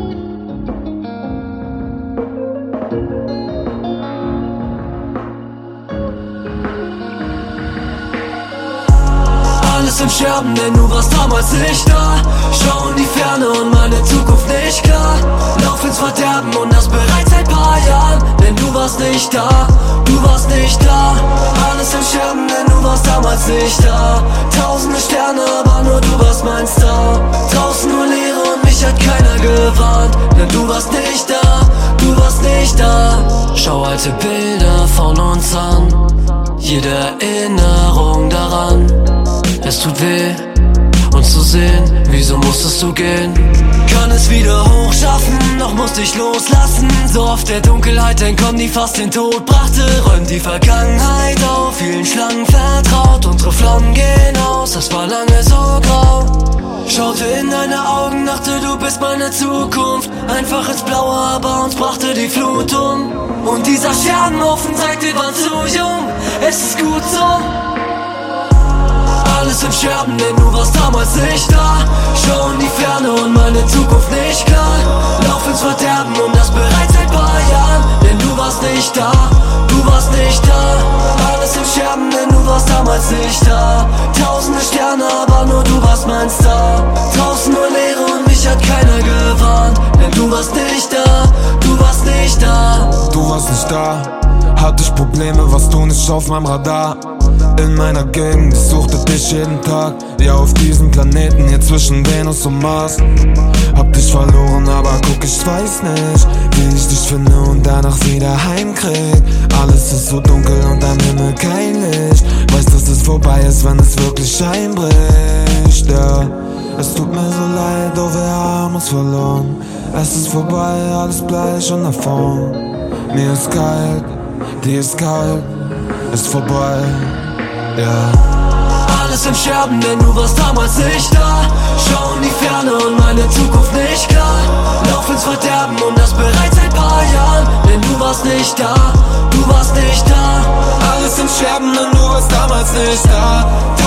Alles im Scherben, denn du warst damals nicht da. Schau in die Ferne und meine Zukunft nicht klar. Lauf ins Verderben und das bereits seit paar Jahren. Denn du warst nicht da, du warst nicht da. Alles im Scherben, denn du warst damals nicht da. Tausende Sterne, aber nur du warst mein Star. Draußen nur Leere und mich hat keiner gewarnt. Denn du warst nicht da, du warst nicht da. Schau alte Bilder von uns an. Jede Erinnerung daran. Es tut weh, uns zu sehen, wieso musstest du gehen? Kann es wieder hochschaffen, doch musste ich loslassen. So oft der Dunkelheit entkommen, die fast den Tod brachte. Räumt die Vergangenheit auf, vielen Schlangen vertraut. Unsere Flammen gehen aus, das war lange so grau. Schaute in deine Augen, dachte du bist meine Zukunft. Einfach ins Blaue, aber uns brachte die Flut um. Und dieser Scherbenhaufen sagt, wir waren zu jung. Es ist gut so. Alles im Scherben, denn du warst damals nicht da. Schau in die Ferne und meine Zukunft nicht klar. Lauf ins Verderben und das bereits seit paar Jahren. Denn du warst nicht da, du warst nicht da. Alles im Scherben, denn du warst damals nicht da. Tausende Sterne, aber nur du warst mein Star. Draußen nur Leere und mich hat keiner gewarnt. Denn du warst nicht da, du warst nicht da. Du warst nicht da, hatte ich Probleme, warst du nicht auf meinem Radar. In meiner Gegend, ich suchte dich jeden Tag. Ja, auf diesem Planeten, hier zwischen Venus und Mars. Hab dich verloren, aber guck, ich weiß nicht, wie ich dich finde und danach wieder heimkrieg. Alles ist so dunkel und am Himmel kein Licht. Weiß, dass es vorbei ist, wenn es wirklich einbricht, ja. Es tut mir so leid, doch wir haben uns verloren. Es ist vorbei, alles bleich und davon. Mir ist kalt, dir ist kalt, ist vorbei, ja. Alles im Scherben, denn du warst damals nicht da. Schau in die Ferne und meine Zukunft nicht klar. Lauf ins Verderben und das bereits seit paar Jahren. Denn du warst nicht da, du warst nicht da. Alles im Scherben, denn du warst damals nicht da.